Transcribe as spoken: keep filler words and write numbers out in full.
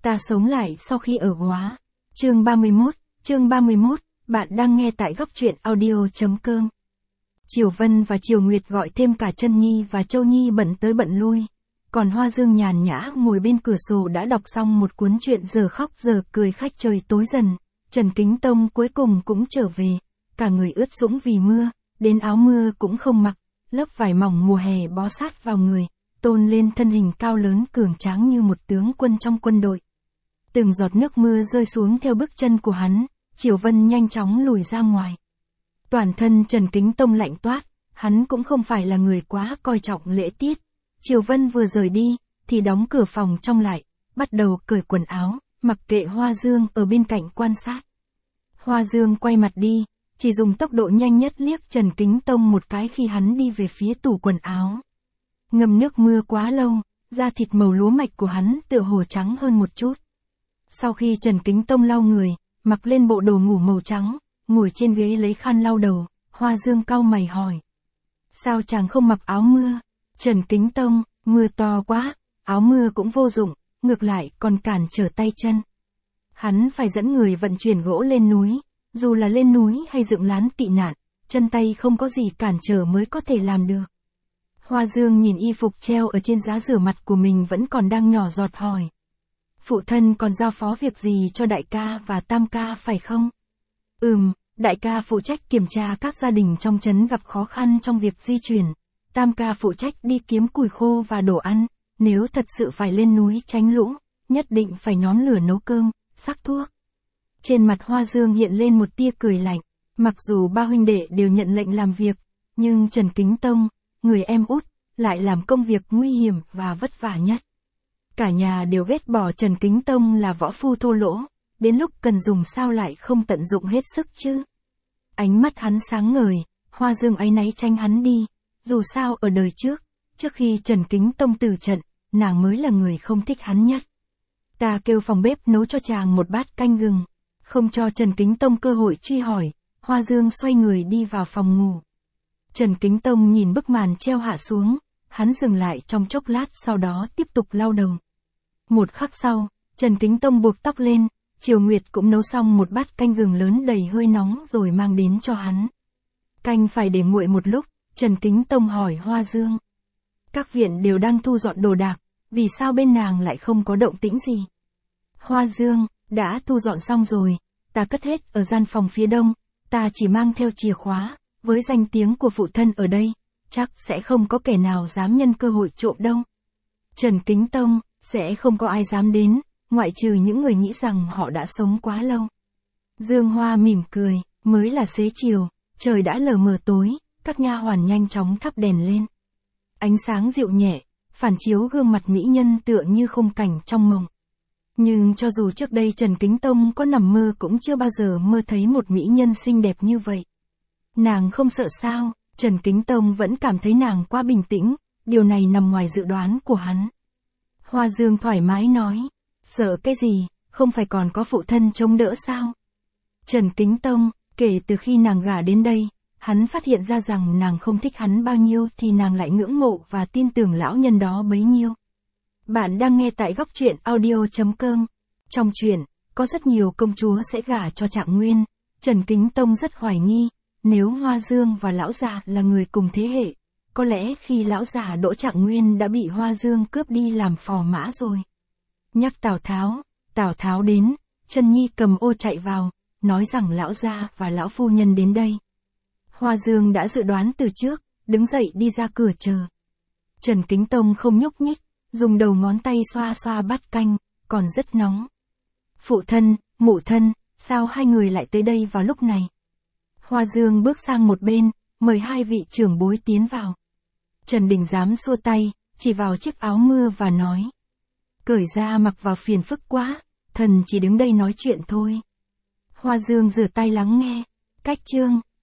Ta sống lại sau khi ở Góa. Chương ba mươi mốt, chương ba mươi mốt, bạn đang nghe tại góc truyện audio.com. Triều Vân và Triều Nguyệt gọi thêm cả Trân Nhi và Châu Nhi bận tới bận lui. Còn Hoa Dương nhàn nhã ngồi bên cửa sổ đã đọc xong một cuốn truyện giờ khóc giờ cười khách trời tối dần. Trần Kính Tông cuối cùng cũng trở về. Cả người ướt sũng vì mưa, đến áo mưa cũng không mặc, lớp vải mỏng mùa hè bó sát vào người, tôn lên thân hình cao lớn cường tráng như một tướng quân trong quân đội. Từng giọt nước mưa rơi xuống theo bước chân của hắn, Triều Vân nhanh chóng lùi ra ngoài. Toàn thân Trần Kính Tông lạnh toát, hắn cũng không phải là người quá coi trọng lễ tiết. Triều Vân vừa rời đi, thì đóng cửa phòng trong lại, bắt đầu cởi quần áo, mặc kệ Hoa Dương ở bên cạnh quan sát. Hoa Dương quay mặt đi, chỉ dùng tốc độ nhanh nhất liếc Trần Kính Tông một cái khi hắn đi về phía tủ quần áo. Ngâm nước mưa quá lâu, da thịt màu lúa mạch của hắn tựa hồ trắng hơn một chút. Sau khi Trần Kính Tông lau người, mặc lên bộ đồ ngủ màu trắng, ngồi trên ghế lấy khăn lau đầu, Hoa Dương cau mày hỏi. Sao chàng không mặc áo mưa? Trần Kính Tông, mưa to quá, áo mưa cũng vô dụng, ngược lại còn cản trở tay chân. Hắn phải dẫn người vận chuyển gỗ lên núi, dù là lên núi hay dựng lán tị nạn, chân tay không có gì cản trở mới có thể làm được. Hoa Dương nhìn y phục treo ở trên giá rửa mặt của mình vẫn còn đang nhỏ giọt hỏi. Phụ thân còn giao phó việc gì cho đại ca và tam ca phải không? Ừm, đại ca phụ trách kiểm tra các gia đình trong trấn gặp khó khăn trong việc di chuyển. Tam ca phụ trách đi kiếm củi khô và đồ ăn, nếu thật sự phải lên núi tránh lũ, nhất định phải nhóm lửa nấu cơm, sắc thuốc. Trên mặt Hoa Dương hiện lên một tia cười lạnh, mặc dù ba huynh đệ đều nhận lệnh làm việc, nhưng Trần Kính Tông, người em út, lại làm công việc nguy hiểm và vất vả nhất. Cả nhà đều ghét bỏ Trần Kính Tông là võ phu thô lỗ, đến lúc cần dùng sao lại không tận dụng hết sức chứ. Ánh mắt hắn sáng ngời, Hoa Dương áy náy tránh hắn đi, dù sao ở đời trước, trước khi Trần Kính Tông từ trận, nàng mới là người không thích hắn nhất. Ta kêu phòng bếp nấu cho chàng một bát canh gừng, không cho Trần Kính Tông cơ hội truy hỏi, Hoa Dương xoay người đi vào phòng ngủ. Trần Kính Tông nhìn bức màn treo hạ xuống, hắn dừng lại trong chốc lát sau đó tiếp tục lau đầu. Một khắc sau, Trần Kính Tông buộc tóc lên, Triều Nguyệt cũng nấu xong một bát canh gừng lớn đầy hơi nóng rồi mang đến cho hắn. Canh phải để nguội một lúc, Trần Kính Tông hỏi Hoa Dương. Các viện đều đang thu dọn đồ đạc, vì sao bên nàng lại không có động tĩnh gì? Hoa Dương, đã thu dọn xong rồi, ta cất hết ở gian phòng phía đông, ta chỉ mang theo chìa khóa, với danh tiếng của phụ thân ở đây, chắc sẽ không có kẻ nào dám nhân cơ hội trộm đâu. Trần Kính Tông, sẽ không có ai dám đến, ngoại trừ những người nghĩ rằng họ đã sống quá lâu. Dương Hoa mỉm cười, mới là xế chiều, trời đã lờ mờ tối, các nha hoàn nhanh chóng thắp đèn lên. Ánh sáng dịu nhẹ, phản chiếu gương mặt mỹ nhân tựa như khung cảnh trong mộng. Nhưng cho dù trước đây Trần Kính Tông có nằm mơ cũng chưa bao giờ mơ thấy một mỹ nhân xinh đẹp như vậy. Nàng không sợ sao, Trần Kính Tông vẫn cảm thấy nàng quá bình tĩnh, điều này nằm ngoài dự đoán của hắn. Hoa Dương thoải mái nói, sợ cái gì, không phải còn có phụ thân chống đỡ sao? Trần Kính Tông, kể từ khi nàng gả đến đây, hắn phát hiện ra rằng nàng không thích hắn bao nhiêu thì nàng lại ngưỡng mộ và tin tưởng lão nhân đó bấy nhiêu. Bạn đang nghe tại góc truyện audio.com. Trong truyện, có rất nhiều công chúa sẽ gả cho Trạng Nguyên. Trần Kính Tông rất hoài nghi, nếu Hoa Dương và lão già là người cùng thế hệ, có lẽ khi lão già Đỗ Trạng Nguyên đã bị Hoa Dương cướp đi làm phò mã rồi. Nhắc Tào Tháo, Tào Tháo đến, Trân Nhi cầm ô chạy vào, nói rằng lão gia và lão phu nhân đến đây. Hoa Dương đã dự đoán từ trước, đứng dậy đi ra cửa chờ. Trần Kính Tông không nhúc nhích, dùng đầu ngón tay xoa xoa bát canh, còn rất nóng. Phụ thân, mụ thân, sao hai người lại tới đây vào lúc này? Hoa Dương bước sang một bên, mời hai vị trưởng bối tiến vào. Trần Đình Giám xua tay, chỉ vào chiếc áo mưa và nói. Cởi ra mặc vào phiền phức quá, thần chỉ đứng đây nói chuyện thôi. Hoa Dương rửa tay lắng nghe. Cách chương,